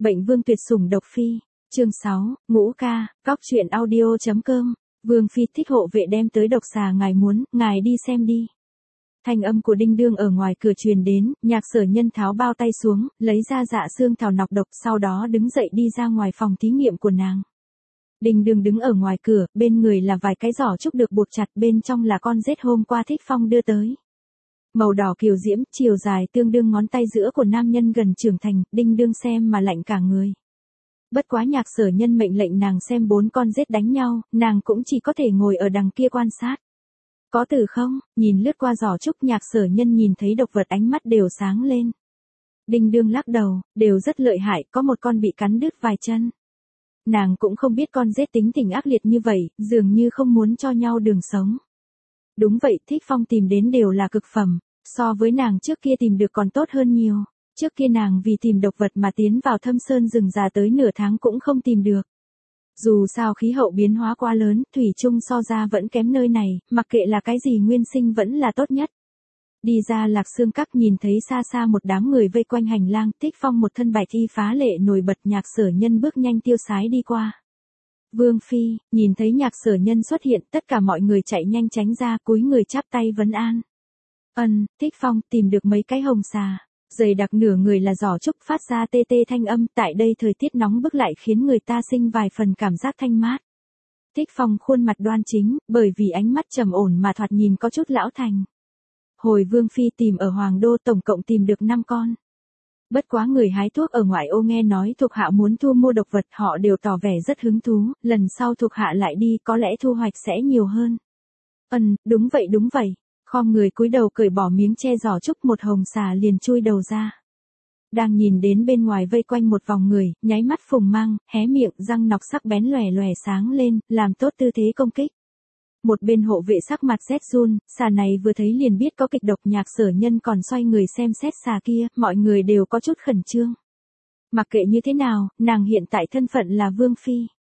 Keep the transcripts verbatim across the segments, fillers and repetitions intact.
Bệnh Vương tuyệt sủng độc phi. Chương sáu, Ngũ ca, cóc truyện audio chấm com. Vương phi thích hộ vệ đem tới độc xà ngài muốn, ngài đi xem đi. Thanh âm của Đinh Đương ở ngoài cửa truyền đến, Nhạc Sở Nhân tháo bao tay xuống, lấy ra dạ xương thảo nọc độc, sau đó đứng dậy đi ra ngoài phòng thí nghiệm của nàng. Đinh Đương đứng ở ngoài cửa, bên người là vài cái giỏ trúc được buộc chặt, bên trong là con rết hôm qua Thích Phong đưa tới. Màu đỏ kiều diễm, chiều dài tương đương ngón tay giữa của nam nhân gần trưởng thành, Đinh Đương xem mà lạnh cả người. Bất quá Nhạc Sở Nhân mệnh lệnh nàng xem bốn con rết đánh nhau, nàng cũng chỉ có thể ngồi ở đằng kia quan sát. Có tử không? Nhìn lướt qua giỏ trúc, Nhạc Sở Nhân nhìn thấy độc vật ánh mắt đều sáng lên. Đinh Đương lắc đầu, đều rất lợi hại, có một con bị cắn đứt vài chân. Nàng cũng không biết con rết tính tình ác liệt như vậy, dường như không muốn cho nhau đường sống. Đúng vậy, Thích Phong tìm đến đều là cực phẩm, so với nàng trước kia tìm được còn tốt hơn nhiều. Trước kia nàng vì tìm độc vật mà tiến vào thâm sơn rừng già tới nửa tháng cũng không tìm được. Dù sao khí hậu biến hóa quá lớn, thủy chung so ra vẫn kém nơi này, mặc kệ là cái gì nguyên sinh vẫn là tốt nhất. Đi ra Lạc Xương Các nhìn thấy xa xa một đám người vây quanh hành lang, Thích Phong một thân bạch y phá lệ nổi bật, Nhạc Sở Nhân bước nhanh tiêu sái đi qua. Vương phi, nhìn thấy Nhạc Sở Nhân xuất hiện, tất cả mọi người chạy nhanh tránh ra, cúi người chắp tay vấn an. Ân, Thích Phong, tìm được mấy cái hồng xà. Dày đặc nửa người là giỏ trúc phát ra tê tê thanh âm, tại đây thời tiết nóng bức lại khiến người ta sinh vài phần cảm giác thanh mát. Thích Phong khuôn mặt đoan chính, bởi vì ánh mắt trầm ổn mà thoạt nhìn có chút lão thành. Hồi Vương phi tìm ở Hoàng Đô tổng cộng tìm được năm con. Bất quá người hái thuốc ở ngoại ô nghe nói thuộc hạ muốn thu mua độc vật, họ đều tỏ vẻ rất hứng thú, lần sau thuộc hạ lại đi có lẽ thu hoạch sẽ nhiều hơn. Ừm, đúng vậy đúng vậy. Khom người cúi đầu cởi bỏ miếng che giỏ trúc, một hồng xà liền chui đầu ra. Đang nhìn đến bên ngoài vây quanh một vòng người, nháy mắt phùng mang, hé miệng, răng nọc sắc bén lòe lòe sáng lên, làm tốt tư thế công kích. Một bên hộ vệ sắc mặt rét run, xà này vừa thấy liền biết có kịch độc. Nhạc Sở Nhân còn xoay người xem xét xà kia, mọi người đều có chút khẩn trương. Mặc kệ như thế nào, nàng hiện tại thân phận là Vương phi.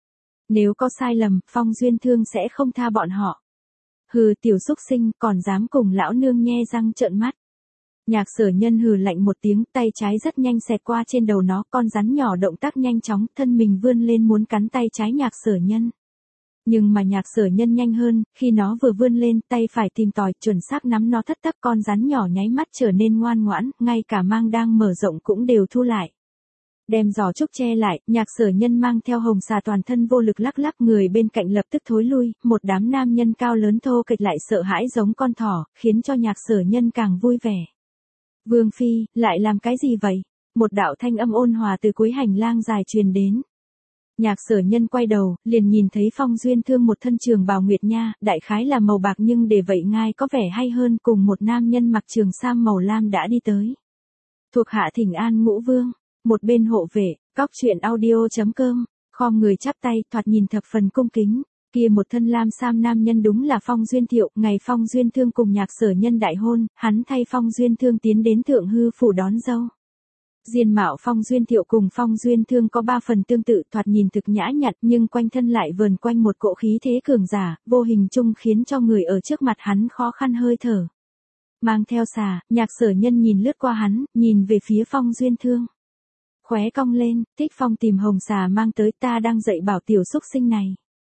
Nếu có sai lầm, Phong Duyên Thương sẽ không tha bọn họ. Hừ, tiểu xúc sinh, còn dám cùng lão nương nhe răng trợn mắt. Nhạc Sở Nhân hừ lạnh một tiếng, tay trái rất nhanh xẹt qua trên đầu nó, con rắn nhỏ động tác nhanh chóng, thân mình vươn lên muốn cắn tay trái Nhạc Sở Nhân. Nhưng mà Nhạc Sở Nhân nhanh hơn, khi nó vừa vươn lên, tay phải tìm tòi, chuẩn xác nắm nó thất tắc, con rắn nhỏ nháy mắt trở nên ngoan ngoãn, ngay cả mang đang mở rộng cũng đều thu lại. Đem giỏ trúc che lại, Nhạc Sở Nhân mang theo hồng xà toàn thân vô lực lắc lắc, người bên cạnh lập tức thối lui, một đám nam nhân cao lớn thô kệch lại sợ hãi giống con thỏ, khiến cho Nhạc Sở Nhân càng vui vẻ. Vương phi, lại làm cái gì vậy? Một đạo thanh âm ôn hòa từ cuối hành lang dài truyền đến. Nhạc Sở Nhân quay đầu, liền nhìn thấy Phong Duyên Thương một thân trường bào nguyệt nha, đại khái là màu bạc nhưng để vậy ngai có vẻ hay hơn, cùng một nam nhân mặc trường sam màu lam đã đi tới. Thuộc hạ thỉnh an Ngũ Vương. Một bên hộ vệ, cóc truyện audio chấm com, khom người chắp tay, thoạt nhìn thập phần cung kính. Kia một thân lam sam nam nhân đúng là Phong Duyên Thiệu, ngày Phong Duyên Thương cùng Nhạc Sở Nhân đại hôn, hắn thay Phong Duyên Thương tiến đến Thượng Hư phủ đón dâu. Diên mạo Phong Duyên Thiệu cùng Phong Duyên Thương có ba phần tương tự, thoạt nhìn thực nhã nhặn, nhưng quanh thân lại vờn quanh một cỗ khí thế cường giả, vô hình chung khiến cho người ở trước mặt hắn khó khăn hơi thở. Mang theo xà, Nhạc Sở Nhân nhìn lướt qua hắn, nhìn về phía Phong Duyên Thương. Khóe cong lên, Thích Phong tìm hồng xà mang tới, ta đang dạy bảo tiểu xúc sinh này.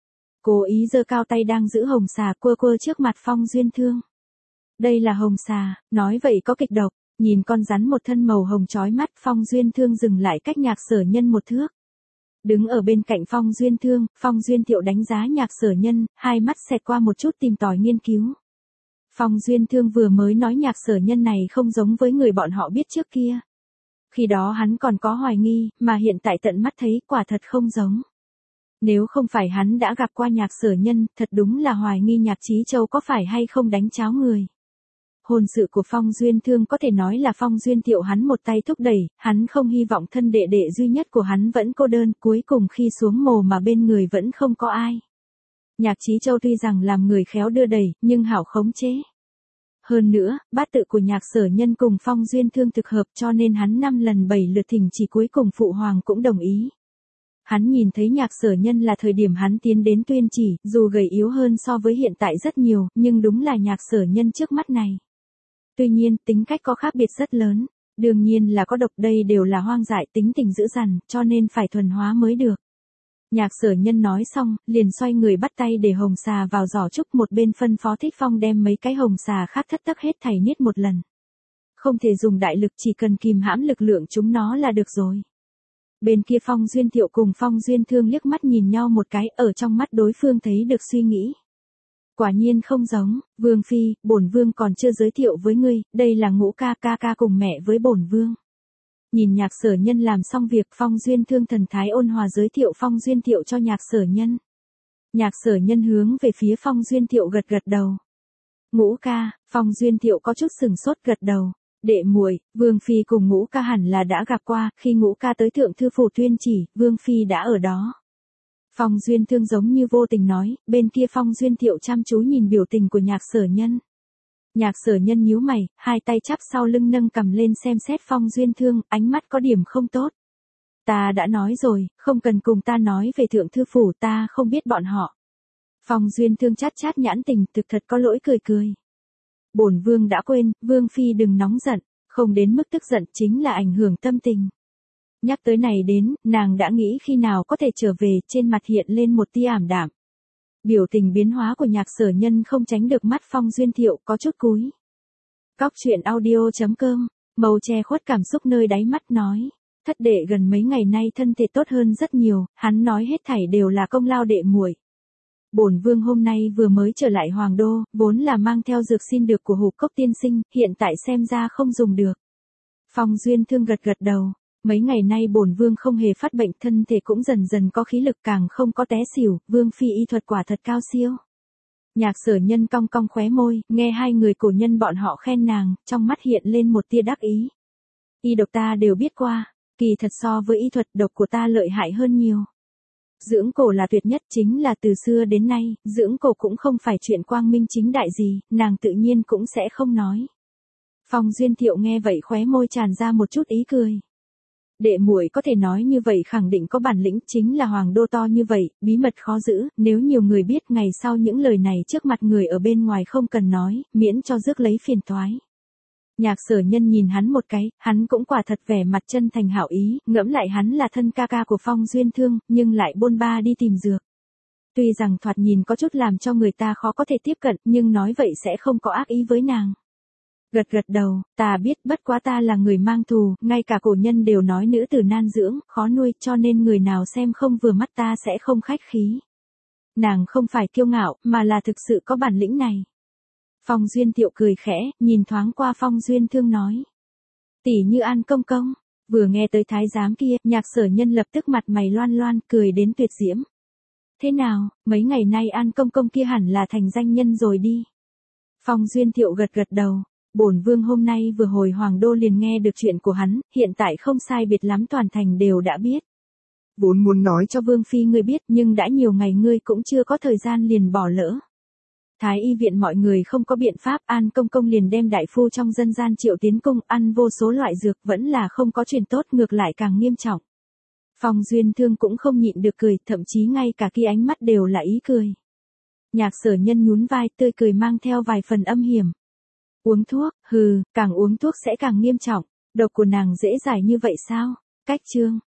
Cố ý giơ cao tay đang giữ hồng xà quơ quơ trước mặt Phong Duyên Thương. Đây là hồng xà, nói vậy có kịch độc, nhìn con rắn một thân màu hồng chói mắt, Phong Duyên Thương dừng lại cách Nhạc Sở Nhân một thước. Đứng ở bên cạnh Phong Duyên Thương, Phong Duyên Thiệu đánh giá Nhạc Sở Nhân, hai mắt xẹt qua một chút tìm tòi nghiên cứu. Phong Duyên Thương vừa mới nói Nhạc Sở Nhân này không giống với người bọn họ biết trước kia. Khi đó hắn còn có hoài nghi, mà hiện tại tận mắt thấy quả thật không giống. Nếu không phải hắn đã gặp qua Nhạc Sở Nhân, thật đúng là hoài nghi Nhạc Chí Châu có phải hay không đánh cháo người. Hôn sự của Phong Duyên Thương có thể nói là Phong Duyên Thiệu hắn một tay thúc đẩy, hắn không hy vọng thân đệ đệ duy nhất của hắn vẫn cô đơn, cuối cùng khi xuống mồ mà bên người vẫn không có ai. Nhạc Chí Châu tuy rằng làm người khéo đưa đẩy, nhưng hảo khống chế. Hơn nữa, bát tự của Nhạc Sở Nhân cùng Phong Duyên Thương thực hợp, cho nên hắn năm lần bảy lượt thỉnh chỉ cuối cùng phụ hoàng cũng đồng ý. Hắn nhìn thấy Nhạc Sở Nhân là thời điểm hắn tiến đến tuyên chỉ, dù gầy yếu hơn so với hiện tại rất nhiều, nhưng đúng là Nhạc Sở Nhân trước mắt này. Tuy nhiên, tính cách có khác biệt rất lớn. Đương nhiên là có độc, đây đều là hoang dại tính tình dữ dằn, cho nên phải thuần hóa mới được. Nhạc Sở Nhân nói xong, liền xoay người bắt tay để hồng xà vào giỏ trúc, một bên phân phó Thích Phong đem mấy cái hồng xà khác thất tắc hết thảy niết một lần. Không thể dùng đại lực, chỉ cần kìm hãm lực lượng chúng nó là được rồi. Bên kia Phong Duyên Thiệu cùng Phong Duyên Thương liếc mắt nhìn nhau một cái, ở trong mắt đối phương thấy được suy nghĩ. Quả nhiên không giống, Vương Phi, bổn Vương còn chưa giới thiệu với ngươi, đây là Ngũ ca ca ca cùng mẹ với bổn Vương. Nhìn Nhạc Sở Nhân làm xong việc, Phong Duyên Thương thần thái ôn hòa giới thiệu Phong Duyên Thiệu cho Nhạc Sở Nhân. Nhạc Sở Nhân hướng về phía Phong Duyên Thiệu gật gật đầu. Ngũ ca, Phong Duyên Thiệu có chút sừng sốt gật đầu. Đệ muội, Vương Phi cùng Ngũ ca hẳn là đã gặp qua, khi Ngũ ca tới Thượng Thư Phủ tuyên chỉ, Vương Phi đã ở đó. Phong Duyên Thương giống như vô tình nói, bên kia Phong Duyên Thiệu chăm chú nhìn biểu tình của Nhạc Sở Nhân. Nhạc Sở Nhân nhíu mày, hai tay chắp sau lưng nâng cầm lên xem xét Phong Duyên Thương, ánh mắt có điểm không tốt. Ta đã nói rồi, không cần cùng ta nói về Thượng Thư Phủ, ta không biết bọn họ. Phong Duyên Thương chát chát nhãn tình, thực thật có lỗi cười cười. Bổn Vương đã quên, Vương Phi đừng nóng giận, không đến mức tức giận, chính là ảnh hưởng tâm tình. Nhắc tới này đến, nàng đã nghĩ khi nào có thể trở về, trên mặt hiện lên một tia ảm đạm. Biểu tình biến hóa của Nhạc Sở Nhân không tránh được mắt Phong Duyên Thiệu, có chút cúi. Cóc truyện audio chấm com, màu che khuất cảm xúc nơi đáy mắt nói. Thất đệ gần mấy ngày nay thân thể tốt hơn rất nhiều, hắn nói hết thảy đều là công lao đệ muội. Bổn Vương hôm nay vừa mới trở lại Hoàng Đô, vốn là mang theo dược xin được của Hục Cốc tiên sinh, hiện tại xem ra không dùng được. Phong Duyên Thương gật gật đầu. Mấy ngày nay bổn Vương không hề phát bệnh, thân thể cũng dần dần có khí lực, càng không có té xỉu, Vương Phi y thuật quả thật cao siêu. Nhạc Sở Nhân cong cong khóe môi, nghe hai người cổ nhân bọn họ khen nàng, trong mắt hiện lên một tia đắc ý. Y độc ta đều biết qua, kỳ thật so với y thuật độc của ta lợi hại hơn nhiều. Dưỡng cổ là tuyệt nhất, chính là từ xưa đến nay, dưỡng cổ cũng không phải chuyện quang minh chính đại gì, nàng tự nhiên cũng sẽ không nói. Phong Duyên Thiệu nghe vậy khóe môi tràn ra một chút ý cười. Đệ muội có thể nói như vậy khẳng định có bản lĩnh, chính là Hoàng Đô to như vậy, bí mật khó giữ, nếu nhiều người biết ngày sau những lời này trước mặt người ở bên ngoài không cần nói, miễn cho rước lấy phiền toái. Nhạc Sở Nhân nhìn hắn một cái, hắn cũng quả thật vẻ mặt chân thành hảo ý, ngẫm lại hắn là thân ca ca của Phong Duyên Thương, nhưng lại bôn ba đi tìm dược. Tuy rằng thoạt nhìn có chút làm cho người ta khó có thể tiếp cận, nhưng nói vậy sẽ không có ác ý với nàng. Gật gật đầu, ta biết, bất quá ta là người mang thù, ngay cả cổ nhân đều nói nữ tử nan dưỡng, khó nuôi, cho nên người nào xem không vừa mắt ta sẽ không khách khí. Nàng không phải kiêu ngạo, mà là thực sự có bản lĩnh này. Phong Duyên Thiệu cười khẽ, nhìn thoáng qua Phong Duyên Thương nói. Tỷ như An công công, vừa nghe tới thái giám kia, Nhạc Sở Nhân lập tức mặt mày loan loan, cười đến tuyệt diễm. Thế nào, mấy ngày nay An công công kia hẳn là thành danh nhân rồi đi. Phong Duyên Thiệu gật gật đầu. Bổn Vương hôm nay vừa hồi Hoàng Đô liền nghe được chuyện của hắn, hiện tại không sai biệt lắm toàn thành đều đã biết. Vốn muốn nói cho Vương Phi ngươi biết, nhưng đã nhiều ngày ngươi cũng chưa có thời gian liền bỏ lỡ. Thái y viện mọi người không có biện pháp, An công công liền đem đại phu trong dân gian triệu tiến cung, ăn vô số loại dược, vẫn là không có chuyện tốt, ngược lại càng nghiêm trọng. Phong Duyên Thương cũng không nhịn được cười, thậm chí ngay cả khi ánh mắt đều là ý cười. Nhạc Sở Nhân nhún vai, tươi cười mang theo vài phần âm hiểm. Uống thuốc, hừ, càng uống thuốc sẽ càng nghiêm trọng, độc của nàng dễ giải như vậy sao? Cách chương.